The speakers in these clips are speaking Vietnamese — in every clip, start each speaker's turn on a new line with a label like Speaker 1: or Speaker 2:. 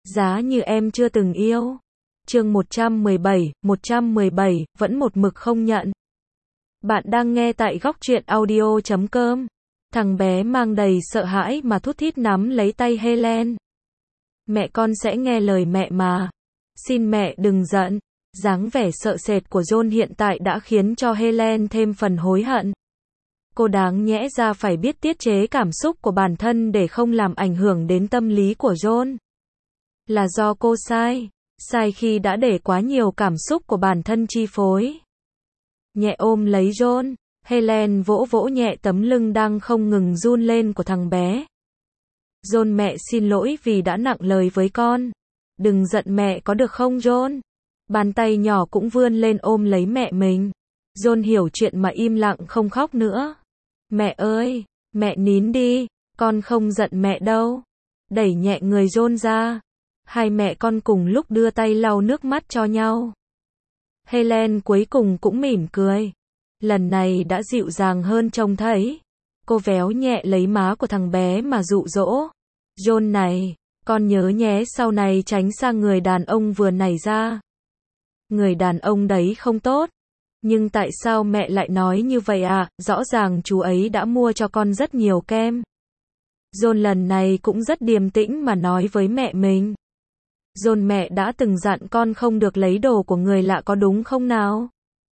Speaker 1: Giá như em chưa từng yêu. Chương 117, vẫn một mực không nhận. Bạn đang nghe tại góc truyện audio.com. Thằng bé mang đầy sợ hãi mà thút thít nắm lấy tay Helen. Mẹ con sẽ nghe lời mẹ mà. Xin mẹ đừng giận. Dáng vẻ sợ sệt của John hiện tại đã khiến cho Helen thêm phần hối hận. Cô đáng nhẽ ra phải biết tiết chế cảm xúc của bản thân để không làm ảnh hưởng đến tâm lý của John. Là do cô sai khi đã để quá nhiều cảm xúc của bản thân chi phối. Nhẹ ôm lấy John, Helen vỗ vỗ nhẹ tấm lưng đang không ngừng run lên của thằng bé. John, mẹ xin lỗi vì đã nặng lời với con. Đừng giận mẹ có được không John? Bàn tay nhỏ cũng vươn lên ôm lấy mẹ mình. John hiểu chuyện mà im lặng không khóc nữa. Mẹ ơi, mẹ nín đi, con không giận mẹ đâu. Đẩy nhẹ người John ra. Hai mẹ con cùng lúc đưa tay lau nước mắt cho nhau. Helen cuối cùng cũng mỉm cười. Lần này đã dịu dàng hơn trông thấy. Cô véo nhẹ lấy má của thằng bé mà dụ dỗ. John này, con nhớ nhé, sau này tránh xa người đàn ông vừa nảy ra. Người đàn ông đấy không tốt. Nhưng tại sao mẹ lại nói như vậy à? Rõ ràng chú ấy đã mua cho con rất nhiều kem. John lần này cũng rất điềm tĩnh mà nói với mẹ mình. John, mẹ đã từng dặn con không được lấy đồ của người lạ có đúng không nào?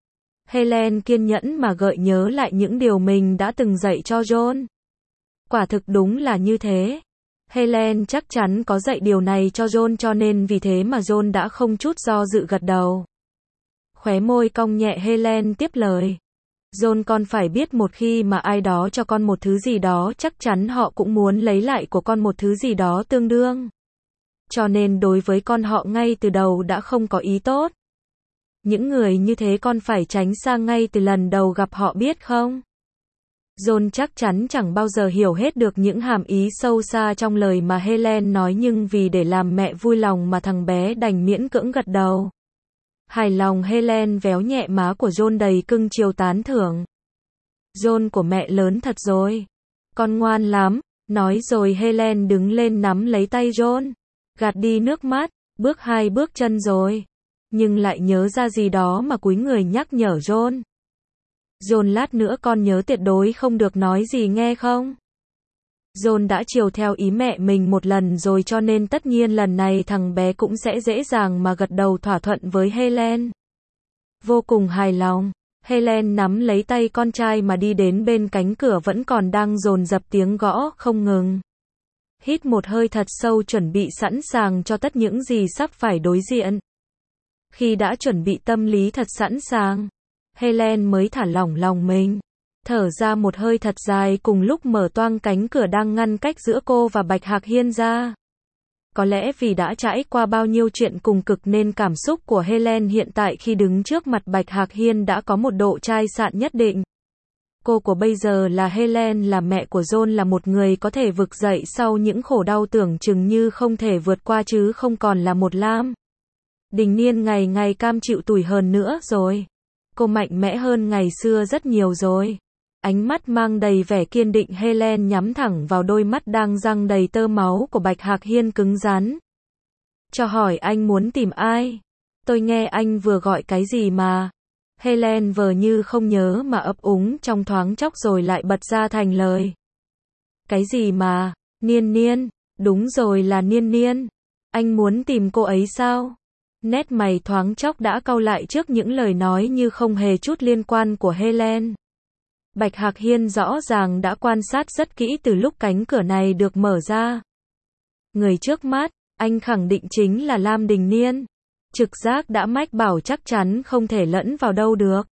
Speaker 1: Helen kiên nhẫn mà gợi nhớ lại những điều mình đã từng dạy cho John. Quả thực đúng là như thế. Helen chắc chắn có dạy điều này cho John, cho nên vì thế mà John đã không chút do dự gật đầu. Khóe môi cong nhẹ, Helen tiếp lời. John, con phải biết một khi mà ai đó cho con một thứ gì đó, chắc chắn họ cũng muốn lấy lại của con một thứ gì đó tương đương. Cho nên đối với con, họ ngay từ đầu đã không có ý tốt. Những người như thế con phải tránh xa ngay từ lần đầu gặp họ, biết không? John chắc chắn chẳng bao giờ hiểu hết được những hàm ý sâu xa trong lời mà Helen nói, nhưng vì để làm mẹ vui lòng mà thằng bé đành miễn cưỡng gật đầu. Hài lòng, Helen véo nhẹ má của John đầy cưng chiều tán thưởng. John của mẹ lớn thật rồi. Con ngoan lắm. Nói rồi Helen đứng lên nắm lấy tay John. Gạt đi nước mắt, bước 2 bước chân rồi. Nhưng lại nhớ ra gì đó mà cúi người nhắc nhở John. John, lát nữa con nhớ tuyệt đối không được nói gì nghe không? John đã chiều theo ý mẹ mình một lần rồi, cho nên tất nhiên lần này thằng bé cũng sẽ dễ dàng mà gật đầu thỏa thuận với Helen. Vô cùng hài lòng, Helen nắm lấy tay con trai mà đi đến bên cánh cửa vẫn còn đang dồn dập tiếng gõ không ngừng. Hít một hơi thật sâu, chuẩn bị sẵn sàng cho tất những gì sắp phải đối diện. Khi đã chuẩn bị tâm lý thật sẵn sàng, Helen mới thả lỏng lòng mình. Thở ra một hơi thật dài, cùng lúc mở toang cánh cửa đang ngăn cách giữa cô và Bạch Hạc Hiên ra. Có lẽ vì đã trải qua bao nhiêu chuyện cùng cực nên cảm xúc của Helen hiện tại khi đứng trước mặt Bạch Hạc Hiên đã có một độ chai sạn nhất định. Cô của bây giờ là Helen, là mẹ của John, là một người có thể vực dậy sau những khổ đau tưởng chừng như không thể vượt qua, chứ không còn là một Lam Đình Niên ngày ngày cam chịu tủi hờn nữa rồi. Cô mạnh mẽ hơn ngày xưa rất nhiều rồi. Ánh mắt mang đầy vẻ kiên định, Helen nhắm thẳng vào đôi mắt đang răng đầy tơ máu của Bạch Hạc Hiên cứng rắn. Cho hỏi anh muốn tìm ai? Tôi nghe anh vừa gọi cái gì mà? Helen vờ như không nhớ mà ấp úng trong thoáng chốc rồi lại bật ra thành lời. Cái gì mà? Niên Niên. Đúng rồi, là Niên Niên. Anh muốn tìm cô ấy sao? Nét mày thoáng chốc đã cau lại trước những lời nói như không hề chút liên quan của Helen. Bạch Hạc Hiên rõ ràng đã quan sát rất kỹ từ lúc cánh cửa này được mở ra. Người trước mắt, anh khẳng định chính là Lam Đình Niên. Trực giác đã mách bảo chắc chắn không thể lẫn vào đâu được.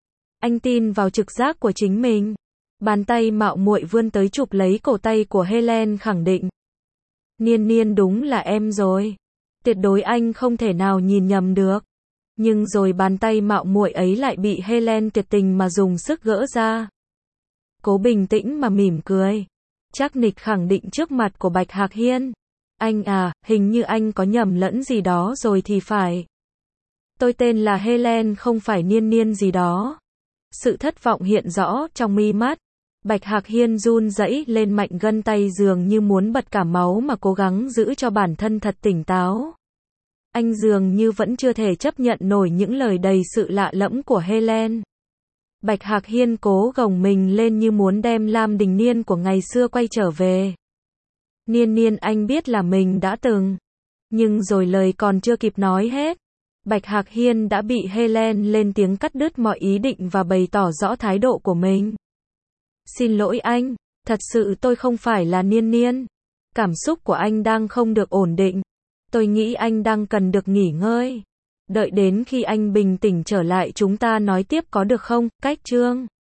Speaker 1: Anh tin vào trực giác của chính mình. Bàn tay mạo muội vươn tới chụp lấy cổ tay của Helen, khẳng định. Niên Niên, đúng là em rồi. Tuyệt đối anh không thể nào nhìn nhầm được. Nhưng rồi bàn tay mạo muội ấy lại bị Helen tuyệt tình mà dùng sức gỡ ra. Cố bình tĩnh mà mỉm cười. Chắc nịch khẳng định trước mặt của Bạch Hạc Hiên. Anh à, hình như anh có nhầm lẫn gì đó rồi thì phải. Tôi tên là Helen, không phải Niên Niên gì đó. Sự thất vọng hiện rõ trong mi mắt. Bạch Hạc Hiên run rẩy lên mạnh gân tay dường như muốn bật cả máu mà cố gắng giữ cho bản thân thật tỉnh táo. Anh dường như vẫn chưa thể chấp nhận nổi những lời đầy sự lạ lẫm của Helen. Bạch Hạc Hiên cố gồng mình lên như muốn đem Lam Đình Niên của ngày xưa quay trở về. Niên Niên, anh biết là mình đã từng. Nhưng rồi lời còn chưa kịp nói hết, Bạch Hạc Hiên đã bị Helen lên tiếng cắt đứt mọi ý định và bày tỏ rõ thái độ của mình. Xin lỗi anh, thật sự tôi không phải là Niên Niên. Cảm xúc của anh đang không được ổn định. Tôi nghĩ anh đang cần được nghỉ ngơi. Đợi đến khi anh bình tĩnh trở lại chúng ta nói tiếp có được không? Cách chương